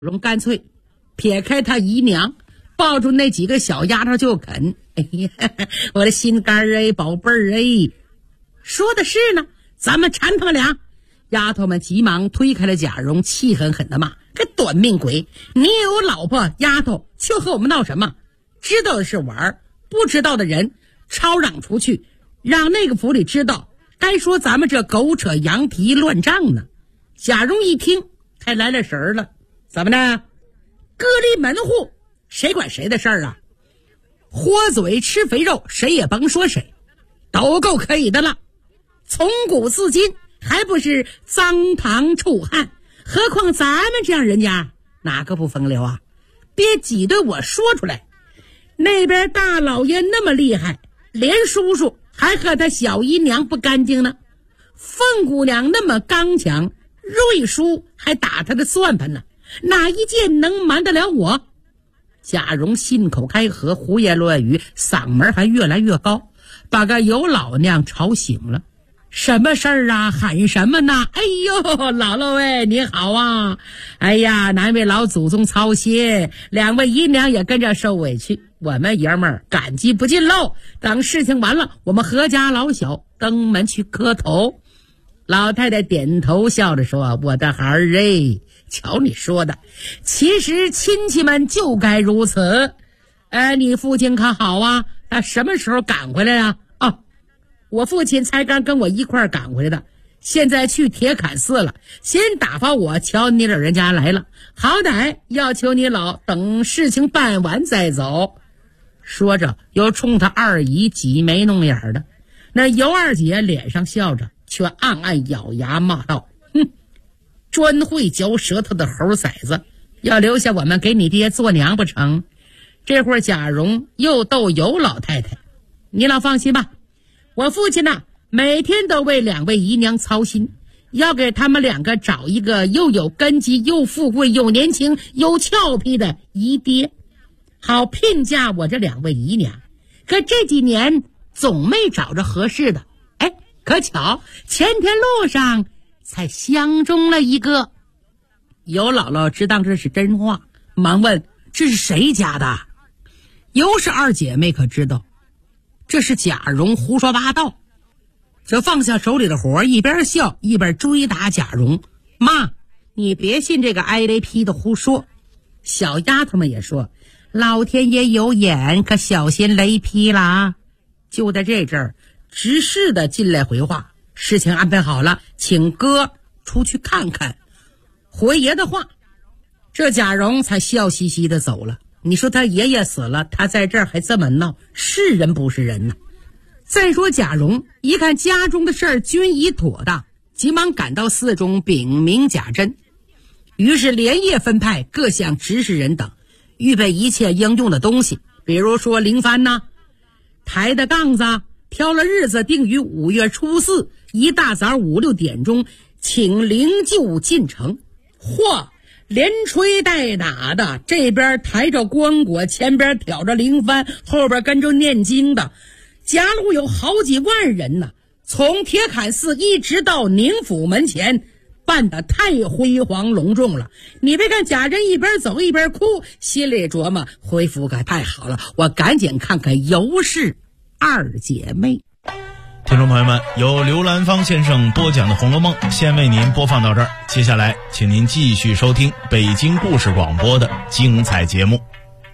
荣干脆撇开他姨娘，抱住那几个小丫头就啃。哎呀，我的心肝儿宝贝儿说的是呢，咱们馋他们俩。丫头们急忙推开了贾蓉，气狠狠的骂：个短命鬼，你有老婆丫头，却和我们闹什么？知道的是玩，不知道的人抄嚷出去，让那个府里知道，该说咱们这狗扯羊皮乱账呢。贾蓉一听才来了神了，怎么的？各立门户，谁管谁的事儿啊？豁嘴吃肥肉，谁也甭说谁，都够可以的了。从古至今还不是脏唐臭汉，何况咱们这样人家哪个不风流啊？别挤兑我说出来。那边大老爷那么厉害，连叔叔还和他小姨娘不干净呢。凤姑娘那么刚强，瑞叔还打他的算盘呢，哪一件能瞒得了我？贾蓉信口开河，胡言乱语，嗓门还越来越高，把个尤老娘吵醒了。什么事儿啊？喊什么呢？哎呦，姥姥你好啊！哎呀，难为老祖宗操心，两位姨娘也跟着受委屈，我们爷们儿感激不尽喽。等事情完了，我们阖家老小登门去磕头。老太太点头笑着说：我的孩儿瞧你说的，其实亲戚们就该如此。你父亲可好啊？他什么时候赶回来啊？我父亲才刚跟我一块儿赶回来的，现在去铁槛寺了，先打发我瞧你老人家来了，好歹要求你老等事情办完再走。说着又冲他二姨挤眉弄眼的，那尤二姐脸上笑着，却暗暗咬牙骂道：专会嚼舌头的猴崽子，要留下我们给你爹做娘不成？这会儿贾蓉又逗尤老太太：你老放心吧，我父亲呢，每天都为两位姨娘操心，要给他们两个找一个又有根基又富贵又年轻又俏皮的姨爹，好聘嫁我这两位姨娘。可这几年总没找着合适的，可巧前天路上才相中了一个。尤姥姥知道这是真话，忙问：这是谁家的？尤氏二姐妹可知道这是贾蓉胡说八道，这放下手里的活，一边笑一边追打贾蓉：妈，你别信这个挨雷劈的胡说。小丫头们也说：老天爷有眼，可小心雷劈啦。就在这阵儿，执事的进来回话：事情安排好了，请哥出去看看。回爷的话，这贾蓉才笑嘻嘻的走了。你说他爷爷死了，他在这儿还这么闹，是人不是人呢？再说贾蓉一看家中的事儿均已妥当，急忙赶到寺中禀明贾珍，于是连夜分派各项执事人等，预备一切应用的东西，比如说灵幡呐、抬的杠子，挑了日子定于5月初4，一大早5、6点钟，请灵柩进城。嚯！连吹带打的，这边抬着棺椁，前边挑着灵幡，后边跟着念经的，家路有好几万人呢。从铁槛寺一直到宁府门前，办得太辉煌隆重了。你别看贾珍一边走一边哭，心里琢磨：恢复可太好了，我赶紧看看尤氏二姐妹。 听众朋友们，由刘兰芳先生播讲的《红楼梦》先为您播放到这儿，接下来请您继续收听北京故事广播的精彩节目。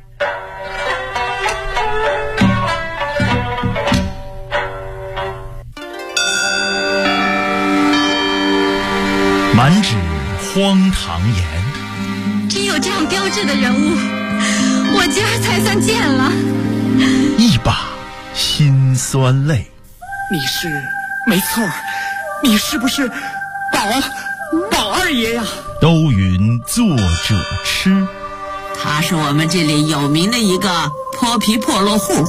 满纸荒唐言， 真有这样标致的人物，我今儿才算见了。 一把辛酸泪。 你是没错，你是不是宝二爷呀？ 都云作者痴， 他是我们这里有名的一个泼皮破落户，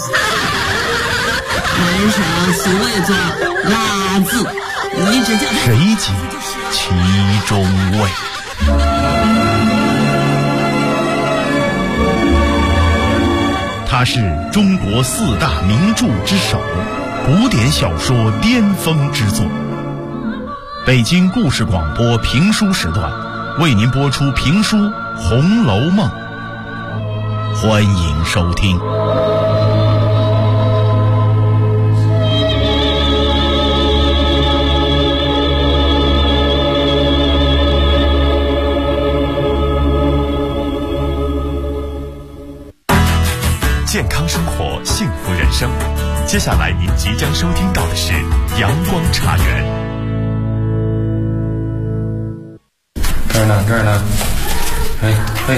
门上俗谓作拉字，你只叫谁解其中味？他是中国4大名著之首，古典小说巅峰之作。北京故事广播评书时段为您播出评书《 红楼梦》，欢迎收听。 健康生活，幸福人生。接下来您即将收听到的是阳光茶园。 这儿呢，哎，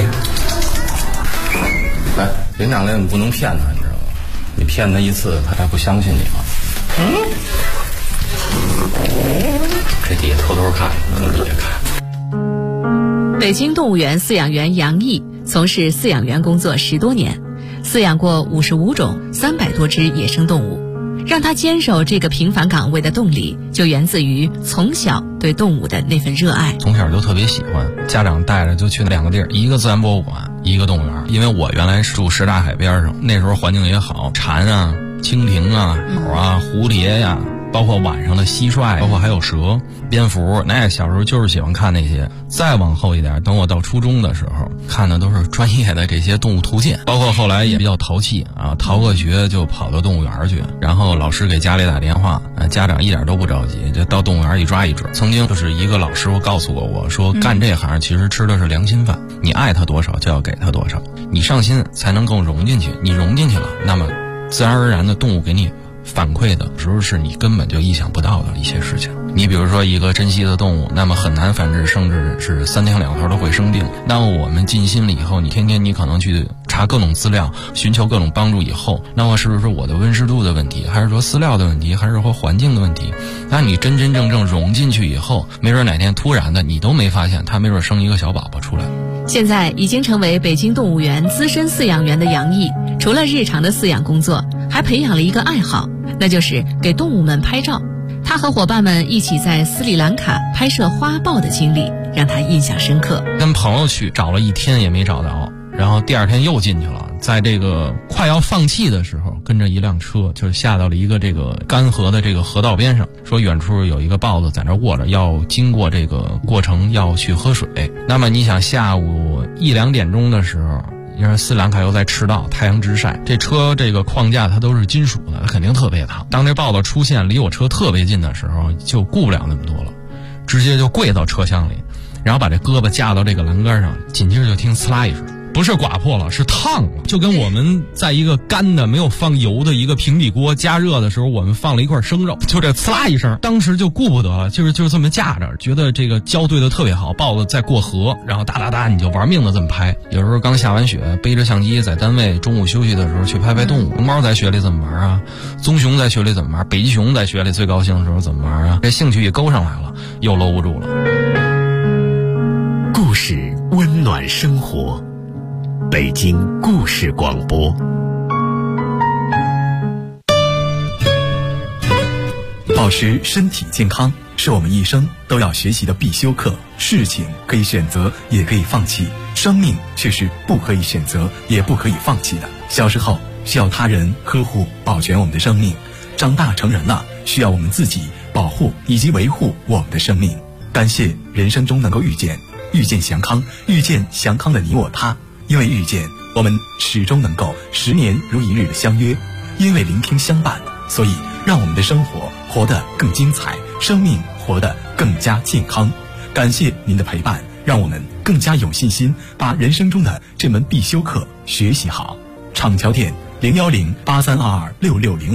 来，领奖来，你不能骗他，你知道吗？你骗他一次，他不相信你了。这底下偷偷看，底下看。 北京动物园饲养员杨毅从事饲养员工作10多年，饲养过55种300多只野生动物。让他坚守这个平凡岗位的动力，就源自于从小对动物的那份热爱。 从小就特别喜欢，家长带着就去2个地儿，一个自然博物馆，一个动物园。因为我原来住什刹海边上，那时候环境也好，蝉啊、蜻蜓啊、鸟啊、蝴蝶呀，包括晚上的蟋蟀，包括还有蛇、蝙蝠，那小时候就是喜欢看那些。再往后一点，等我到初中的时候，看的都是专业的这些动物图鉴，包括后来也比较淘气啊，逃个学就跑到动物园去，然后老师给家里打电话，家长一点都不着急，就到动物园一抓一只。曾经就是一个老师傅告诉过我说，干这行其实吃的是良心饭，你爱他多少就要给他多少，你上心才能够融进去，你融进去了，那么自然而然的动物给你反馈的时候是你根本就意想不到的一些事情。你比如说一个珍稀的动物，那么很难繁殖，甚至是3天2头都会生病。那么我们尽心了以后，你天天你可能去查各种资料，寻求各种帮助以后，那么是不是我的温湿度的问题，还是说饲料的问题，还是说环境的问题？那你真真正正融进去以后，没准哪天突然的你都没发现，它没准生一个小宝宝出来。 现在已经成为北京动物园资深饲养员的杨毅，除了日常的饲养工作，还培养了一个爱好，那就是给动物们拍照。他和伙伴们一起在斯里兰卡拍摄花豹的经历让他印象深刻。 跟朋友去找了1天也没找到，然后第2天又进去了，在这个快要放弃的时候，跟着一辆车就下到了一个这个干涸的这个河道边上，说远处有一个豹子在那卧着，要经过这个过程要去喝水。那么你想下午1、2点钟的时候，因为斯里兰卡又在赤道，太阳直晒，这车这个框架它都是金属的，它肯定特别烫。当这豹子出现离我车特别近的时候，就顾不了那么多了，直接就跪到车厢里，然后把这胳膊架到这个栏杆上，紧接着就听呲啦一声，不是刮破了，是烫了，就跟我们在一个干的没有放油的一个平底锅加热的时候，我们放了一块生肉，就这呲啦一声，当时就顾不得了，就是这么架着，觉得这个交对的特别好，豹子在过河，然后哒哒哒你就玩命的这么拍。有时候刚下完雪，背着相机在单位中午休息的时候去拍拍动物。熊猫在雪里怎么玩啊？棕熊在雪里怎么玩？北极熊在雪里最高兴的时候怎么玩啊？这兴趣也勾上来了，又搂不住了。 故事温暖生活，北京故事广播。 保持身体健康是我们一生都要学习的必修课。事情可以选择，也可以放弃，生命却是不可以选择，也不可以放弃的。小时候需要他人呵护保全我们的生命，长大成人了需要我们自己保护以及维护我们的生命。感谢人生中能够遇见祥康，遇见祥康的你我他。因为遇见，我们始终能够10年如一日的相约；因为聆听相伴，所以让我们的生活活得更精彩，生命活得更加健康。感谢您的陪伴，让我们更加有信心把人生中的这门必修课学习好。厂桥店01083226605